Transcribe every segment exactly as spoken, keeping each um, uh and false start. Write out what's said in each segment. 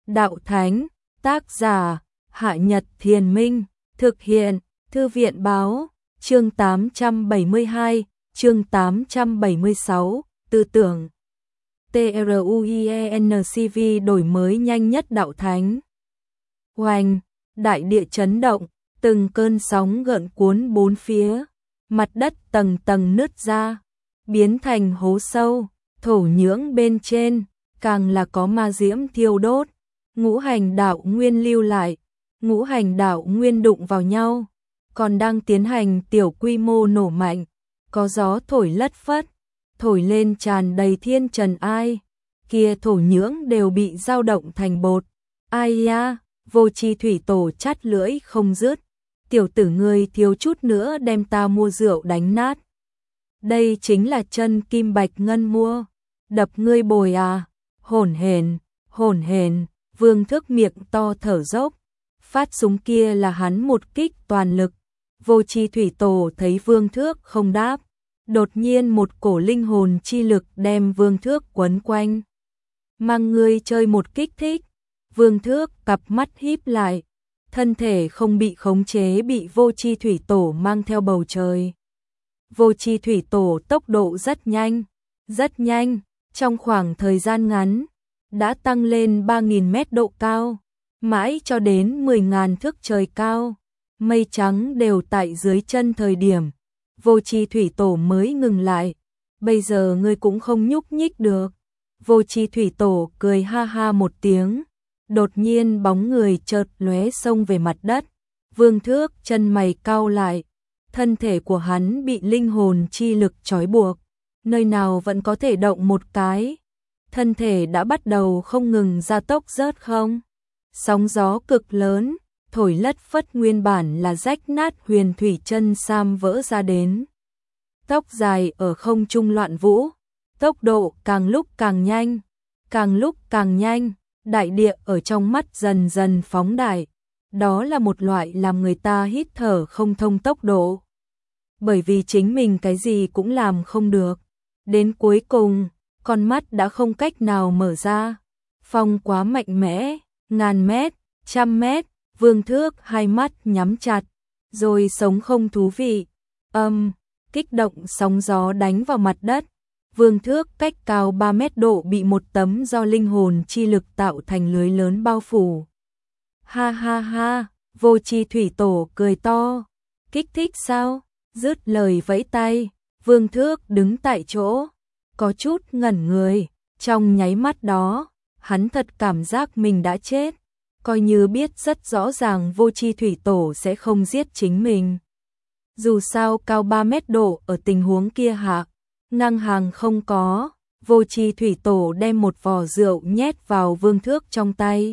đạo thánh, tác giả, Hạ Nhật Thiền Minh, thực hiện, Thư viện báo, chương tám trăm bảy mươi hai, chương tám trăm bảy mươi sáu, tư tưởng. TRUIENCV đổi mới nhanh nhất đạo thánh. Oanh, đại địa chấn động, từng cơn sóng gợn cuốn bốn phía, mặt đất tầng tầng nứt ra, biến thành hố sâu, thổ nhưỡng bên trên, càng là có ma diễm thiêu đốt, ngũ hành đạo nguyên lưu lại, ngũ hành đạo nguyên đụng vào nhau, còn đang tiến hành tiểu quy mô nổ mạnh, có gió thổi lất phất, thổi lên tràn đầy thiên trần ai, kia thổ nhưỡng đều bị dao động thành bột. Ai ya, Vô Chi Thủy Tổ chát lưỡi không dứt, tiểu tử ngươi thiếu chút nữa đem ta mua rượu đánh nát. Đây chính là chân kim bạch ngân mua, đập ngươi bồi à, hổn hển, hổn hển, Vương Thước miệng to thở dốc, phát súng kia là hắn một kích toàn lực. Vô Chi Thủy Tổ thấy Vương Thước không đáp, đột nhiên một cổ linh hồn chi lực đem Vương Thước quấn quanh. Mang ngươi chơi một kích thích. Vương Thước cặp mắt híp lại, thân thể không bị khống chế bị Vô Chi Thủy Tổ mang theo bầu trời. Vô Chi Thủy Tổ tốc độ rất nhanh, rất nhanh, trong khoảng thời gian ngắn, đã tăng lên ba nghìn mét độ cao, mãi cho đến mười nghìn thước trời cao, mây trắng đều tại dưới chân thời điểm. Vô Chi Thủy Tổ mới ngừng lại, bây giờ ngươi cũng không nhúc nhích được. Vô Chi Thủy Tổ cười ha ha một tiếng, đột nhiên bóng người chợt lóe xông về mặt đất. Vương Thước chân mày cau lại, thân thể của hắn bị linh hồn chi lực trói buộc, nơi nào vẫn có thể động một cái. Thân thể đã bắt đầu không ngừng gia tốc rớt không. Sóng gió cực lớn, thổi lất phất nguyên bản là rách nát huyền thủy chân sam vỡ ra đến. Tóc dài ở không trung loạn vũ, tốc độ càng lúc càng nhanh, càng lúc càng nhanh, đại địa ở trong mắt dần dần phóng đại. Đó là một loại làm người ta hít thở không thông tốc độ. Bởi vì chính mình cái gì cũng làm không được. Đến cuối cùng, con mắt đã không cách nào mở ra. Phong quá mạnh mẽ, ngàn mét, trăm mét, Vương Thước hai mắt nhắm chặt, rồi sống không thú vị. Âm, kích động sóng gió đánh vào mặt đất. Vương Thước cách cao ba mét độ bị một tấm do linh hồn chi lực tạo thành lưới lớn bao phủ. Ha ha ha, Vô Chi Thủy Tổ cười to. Kích thích sao? Dứt lời vẫy tay, Vương Thước đứng tại chỗ, có chút ngẩn người. Trong nháy mắt đó, hắn thật cảm giác mình đã chết, coi như biết rất rõ ràng Vô Chi Thủy Tổ sẽ không giết chính mình. Dù sao cao ba mét độ ở tình huống kia hạ, ngang hàng không có. Vô Chi Thủy Tổ đem một vò rượu nhét vào Vương Thước trong tay.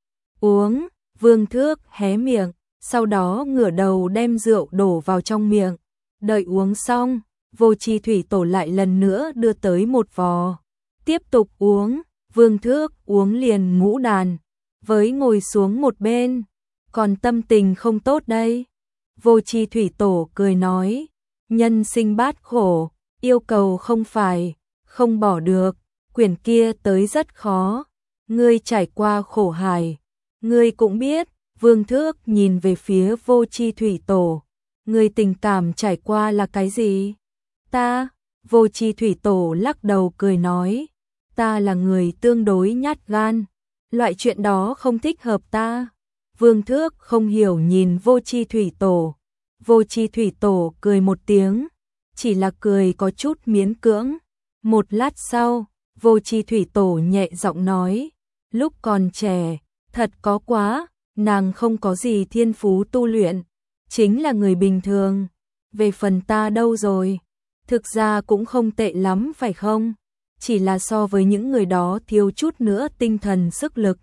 Uống, Vương Thước hé miệng, sau đó ngửa đầu đem rượu đổ vào trong miệng. Đợi uống xong, Vô Chi Thủy Tổ lại lần nữa đưa tới một vò. Tiếp tục uống, Vương Thước uống liền ngũ đàn, với ngồi xuống một bên. Còn tâm tình không tốt đây. Vô Chi Thủy Tổ cười nói, nhân sinh bát khổ, yêu cầu không phải, không bỏ được, quyển kia tới rất khó. Ngươi trải qua khổ hải, ngươi cũng biết. Vương Thước nhìn về phía Vô Chi Thủy Tổ, ngươi tình cảm trải qua là cái gì? Ta, Vô Chi Thủy Tổ lắc đầu cười nói, ta là người tương đối nhát gan, loại chuyện đó không thích hợp ta. Vương Thước không hiểu nhìn Vô Chi Thủy Tổ. Vô Chi Thủy Tổ cười một tiếng, chỉ là cười có chút miễn cưỡng. Một lát sau, Vô Chi Thủy Tổ nhẹ giọng nói, lúc còn trẻ, thật có quá, nàng không có gì thiên phú tu luyện, chính là người bình thường. Về phần ta đâu rồi? Thực ra cũng không tệ lắm phải không? Chỉ là so với những người đó thiếu chút nữa tinh thần sức lực.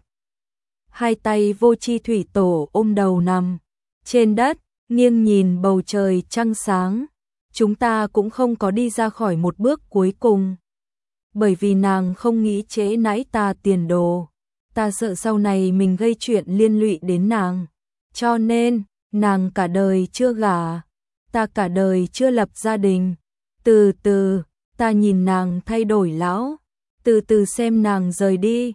Hai tay Vô Chi Thủy Tổ ôm đầu nằm trên đất, nghiêng nhìn bầu trời trăng sáng. Chúng ta cũng không có đi ra khỏi một bước cuối cùng. Bởi vì nàng không nghĩ trễ nãy ta tiền đồ. Ta sợ sau này mình gây chuyện liên lụy đến nàng. Cho nên, nàng cả đời chưa gả, ta cả đời chưa lập gia đình. Từ từ, ta nhìn nàng thay đổi lão, từ từ xem nàng rời đi.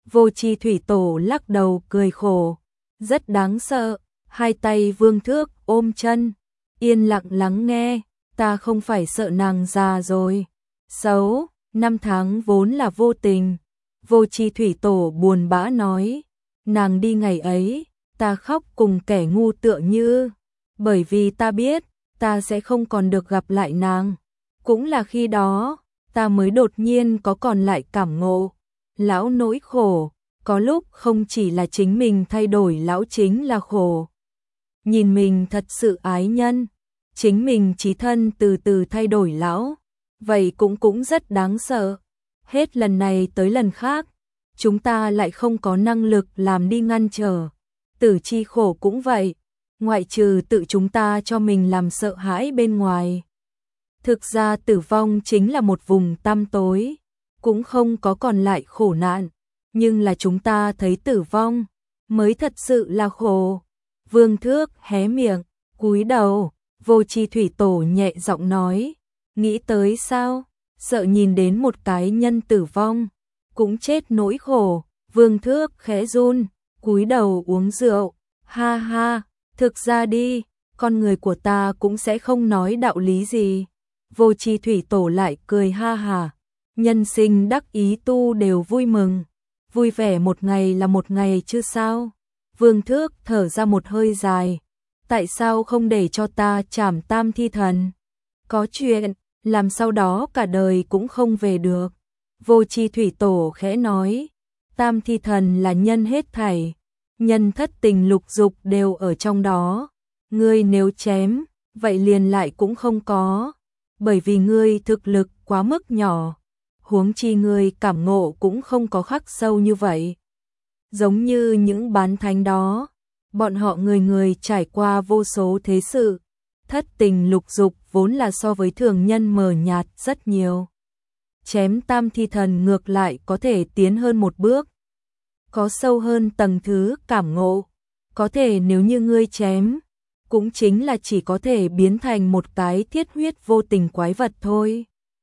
Vô Chi thủy tổ lắc đầu cười khổ, rất đáng sợ, hai tay Vương Thước ôm chân, yên lặng lắng nghe, ta không phải sợ nàng già rồi, xấu, năm tháng vốn là vô tình. Vô Chi thủy tổ buồn bã nói, nàng đi ngày ấy, ta khóc cùng kẻ ngu tựa như, bởi vì ta biết, ta sẽ không còn được gặp lại nàng. Cũng là khi đó, ta mới đột nhiên có còn lại cảm ngộ. Lão nỗi khổ, có lúc không chỉ là chính mình thay đổi, lão chính là khổ. Nhìn mình thật sự ái nhân, chính mình chí thân từ từ thay đổi lão, vậy cũng cũng rất đáng sợ. Hết lần này tới lần khác, chúng ta lại không có năng lực làm đi ngăn trở. Tử chi khổ cũng vậy, ngoại trừ tự chúng ta cho mình làm sợ hãi bên ngoài. Thực ra tử vong chính là một vùng tăm tối, cũng không có còn lại khổ nạn, nhưng là chúng ta thấy tử vong mới thật sự là khổ. Vương Thước hé miệng, cúi đầu, Vô Chi thủy tổ nhẹ giọng nói, nghĩ tới sao, sợ nhìn đến một cái nhân tử vong, cũng chết nỗi khổ. Vương Thước khẽ run, cúi đầu uống rượu, ha ha, thực ra đi, con người của ta cũng sẽ không nói đạo lý gì. Vô Chi thủy tổ lại cười ha hà, nhân sinh đắc ý tu đều vui mừng, vui vẻ một ngày là một ngày chứ sao. Vương Thước thở ra một hơi dài, tại sao không để cho ta trảm tam thi thần? Có chuyện, làm sau đó cả đời cũng không về được. Vô Chi thủy tổ khẽ nói, tam thi thần là nhân hết thảy, nhân thất tình lục dục đều ở trong đó. Ngươi nếu chém, vậy liền lại cũng không có, bởi vì ngươi thực lực quá mức nhỏ, huống chi ngươi cảm ngộ cũng không có khắc sâu như vậy. Giống như những bán thánh đó, bọn họ người người trải qua vô số thế sự, thất tình lục dục vốn là so với thường nhân mờ nhạt rất nhiều. Chém tam thi thần ngược lại có thể tiến hơn một bước, có sâu hơn tầng thứ cảm ngộ, có thể nếu như ngươi chém, cũng chính là chỉ có thể biến thành một cái thiết huyết vô tình quái vật thôi.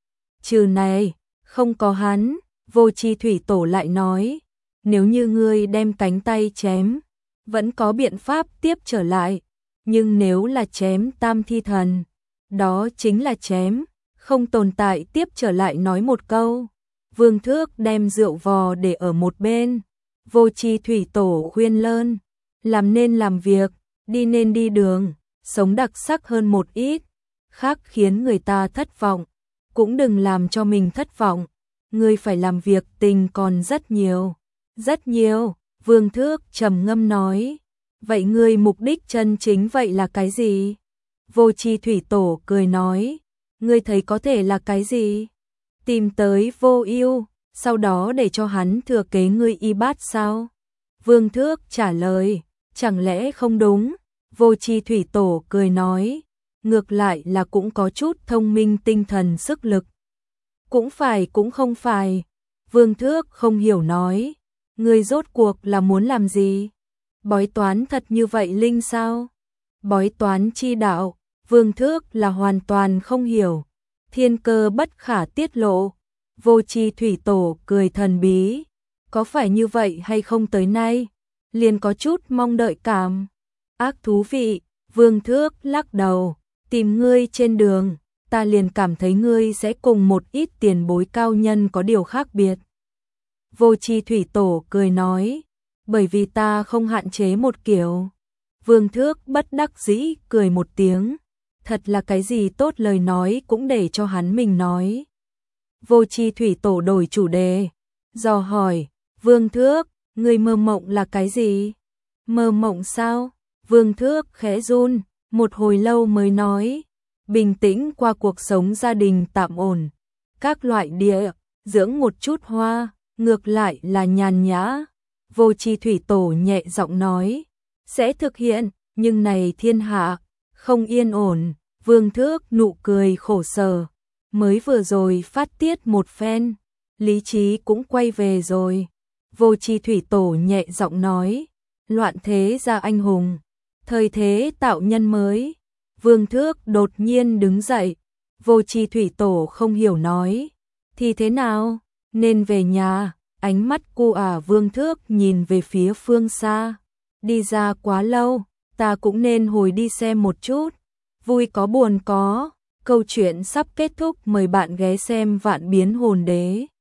Trừ này, không có hắn, Vô Chi thủy tổ lại nói, nếu như ngươi đem cánh tay chém, vẫn có biện pháp tiếp trở lại, nhưng nếu là chém tam thi thần, đó chính là chém, không tồn tại tiếp trở lại. Nói một câu, Vương Thước đem rượu vò để ở một bên. Vô Chi thủy tổ khuyên lơn, làm nên làm việc, đi nên đi đường, sống đặc sắc hơn một ít, khác khiến người ta thất vọng, cũng đừng làm cho mình thất vọng. Ngươi phải làm việc tình còn rất nhiều, rất nhiều. Vương Thước trầm ngâm nói, vậy ngươi mục đích chân chính vậy là cái gì? Vô Chi thủy tổ cười nói, ngươi thấy có thể là cái gì? Tìm tới Vô Ưu, sau đó để cho hắn thừa kế ngươi y bát sao? Vương Thước trả lời, chẳng lẽ không đúng? Vô Chi thủy tổ cười nói, ngược lại là cũng có chút thông minh tinh thần sức lực. Cũng phải cũng không phải. Vương Thước không hiểu nói, ngươi rốt cuộc là muốn làm gì? Bói toán thật như vậy linh sao? Bói toán chi đạo, Vương Thước là hoàn toàn không hiểu, thiên cơ bất khả tiết lộ. Vô Chi thủy tổ cười thần bí, có phải như vậy hay không tới nay, liền có chút mong đợi cảm. Ác thú vị. Vương Thước lắc đầu, tìm ngươi trên đường, ta liền cảm thấy ngươi sẽ cùng một ít tiền bối cao nhân có điều khác biệt. Vô Chi thủy tổ cười nói, bởi vì ta không hạn chế một kiểu. Vương Thước bất đắc dĩ cười một tiếng, thật là cái gì tốt lời nói cũng để cho hắn mình nói. Vô Chi thủy tổ đổi chủ đề, dò hỏi, Vương Thước, ngươi mơ mộng là cái gì? Mơ mộng sao? Vương Thước khẽ run, một hồi lâu mới nói, bình tĩnh qua cuộc sống gia đình tạm ổn, các loại địa, dưỡng một chút hoa, ngược lại là nhàn nhã. Vô Chi thủy tổ nhẹ giọng nói, sẽ thực hiện, nhưng này thiên hạ, không yên ổn. Vương Thước nụ cười khổ sở, mới vừa rồi phát tiết một phen, lý trí cũng quay về rồi. Vô Chi thủy tổ nhẹ giọng nói, loạn thế ra anh hùng, thời thế tạo nhân mới. Vương Thước đột nhiên đứng dậy, Vô Chi thủy tổ không hiểu nói, thì thế nào, nên về nhà, Ánh mắt cô ả Vương Thước nhìn về phía phương xa. Đi ra quá lâu, ta cũng nên hồi đi xem một chút. Vui có buồn có. Câu chuyện sắp kết thúc, mời bạn ghé xem Vạn Biến Hồn Đế.